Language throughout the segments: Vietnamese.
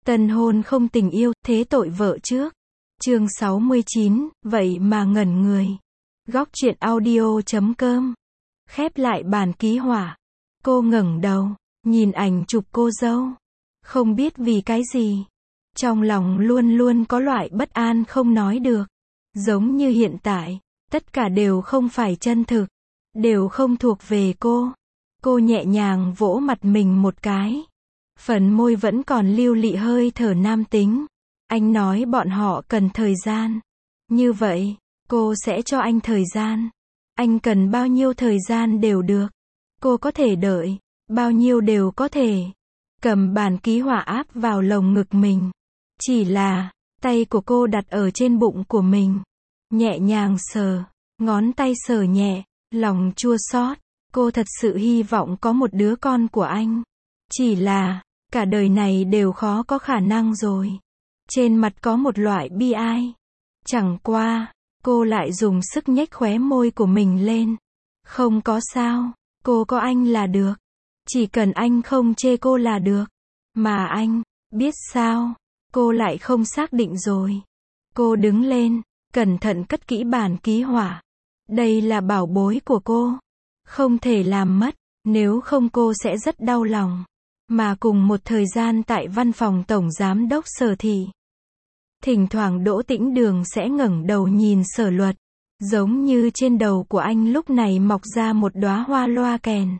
Tân hôn không tình yêu, thế tội vợ trước. Chương 69, vậy mà ngẩn người. Góc truyện audio.com. Khép lại bản ký họa. Cô ngẩng đầu, nhìn ảnh chụp cô dâu. Không biết vì cái gì. Trong lòng luôn luôn có loại bất an không nói được. Giống như hiện tại, tất cả đều không phải chân thực. Đều không thuộc về cô. Cô nhẹ nhàng vỗ mặt mình một cái. Phần môi vẫn còn lưu lị hơi thở nam tính. Anh nói bọn họ cần thời gian. Như vậy, cô sẽ cho anh thời gian. Anh cần bao nhiêu thời gian đều được. Cô có thể đợi, bao nhiêu đều có thể. Cầm bản ký họa áp vào lồng ngực mình. Chỉ là, tay của cô đặt ở trên bụng của mình. Nhẹ nhàng sờ, ngón tay sờ nhẹ, lòng chua xót. Cô thật sự hy vọng có một đứa con của anh. Chỉ là, cả đời này đều khó có khả năng rồi. Trên mặt có một loại bi ai. Chẳng qua, cô lại dùng sức nhếch khóe môi của mình lên. Không có sao, cô có anh là được. Chỉ cần anh không chê cô là được. Mà anh, biết sao, cô lại không xác định rồi. Cô đứng lên, cẩn thận cất kỹ bản ký họa. Đây là bảo bối của cô. Không thể làm mất, nếu không cô sẽ rất đau lòng. Mà cùng một thời gian tại văn phòng tổng giám đốc Sở Thị. Thỉnh thoảng Đỗ Tĩnh Đường sẽ ngẩng đầu nhìn Sở Luật. Giống như trên đầu của anh lúc này mọc ra một đóa hoa loa kèn.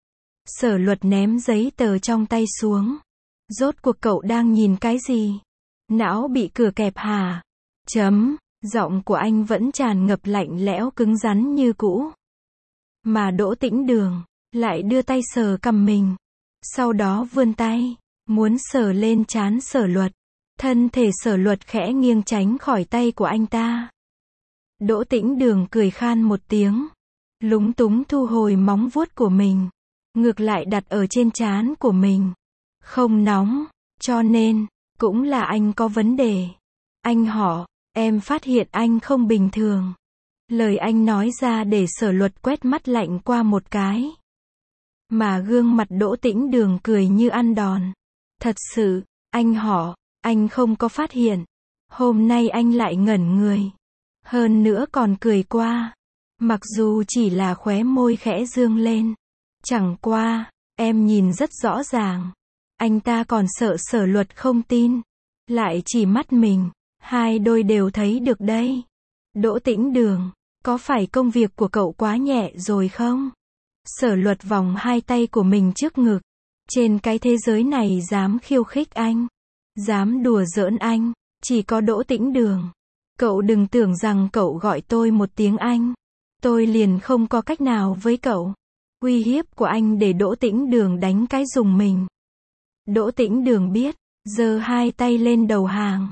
Sở Luật ném giấy tờ trong tay xuống. Rốt cuộc cậu đang nhìn cái gì? Não bị cửa kẹp hả? Giọng của anh vẫn tràn ngập lạnh lẽo cứng rắn như cũ. Mà Đỗ Tĩnh Đường lại đưa tay sờ cằm mình. Sau đó vươn tay, muốn sờ lên trán Sở Luật. Thân thể Sở Luật khẽ nghiêng tránh khỏi tay của anh ta. Đỗ Tĩnh Đường cười khan một tiếng. Lúng túng thu hồi móng vuốt của mình. Ngược lại đặt ở trên trán của mình. Không nóng, cho nên, cũng là anh có vấn đề. Anh họ, em phát hiện anh không bình thường. Lời anh nói ra để Sở Luật quét mắt lạnh qua một cái. Mà gương mặt Đỗ Tĩnh Đường cười như ăn đòn. Thật sự, anh họ, anh không có phát hiện. Hôm nay anh lại ngẩn người. Hơn nữa còn cười qua. Mặc dù chỉ là khóe môi khẽ dương lên. Chẳng qua, em nhìn rất rõ ràng. Anh ta còn sợ Sở Luật không tin. Lại chỉ mắt mình. Hai đôi đều thấy được đây. Đỗ Tĩnh Đường, có phải công việc của cậu quá nhẹ rồi không? Sở Luật vòng hai tay của mình trước ngực. Trên cái thế giới này dám khiêu khích anh. Dám đùa giỡn anh. Chỉ có Đỗ Tĩnh Đường. Cậu đừng tưởng rằng cậu gọi tôi một tiếng anh. Tôi liền không có cách nào với cậu. Uy hiếp của anh để Đỗ Tĩnh Đường đánh cái rùng mình. Đỗ Tĩnh Đường biết. Giơ hai tay lên đầu hàng.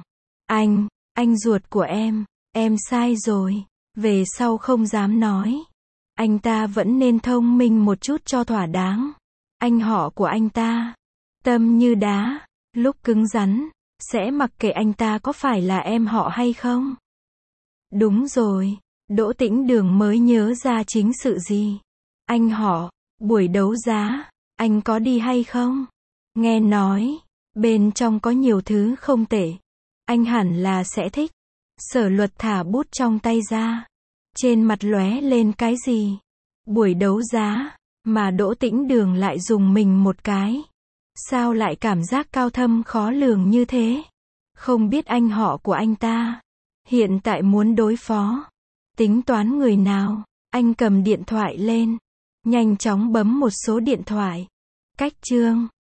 Anh ruột của em sai rồi. Về sau không dám nói. Anh ta vẫn nên thông minh một chút cho thỏa đáng. Anh họ của anh ta, tâm như đá, lúc cứng rắn, sẽ mặc kệ anh ta có phải là em họ hay không. Đúng rồi, Đỗ Tĩnh Đường mới nhớ ra chính sự gì. Anh họ, buổi đấu giá, anh có đi hay không? Nghe nói, bên trong có nhiều thứ không tệ. Anh hẳn là sẽ thích. Sở Luật thả bút trong tay ra. Trên mặt lóe lên cái gì? Buổi đấu giá, mà Đỗ Tĩnh Đường lại dùng mình một cái. Sao lại cảm giác cao thâm khó lường như thế? Không biết anh họ của anh ta. Hiện tại muốn đối phó. Tính toán người nào? Anh cầm điện thoại lên. Nhanh chóng bấm một số điện thoại. Cách chương.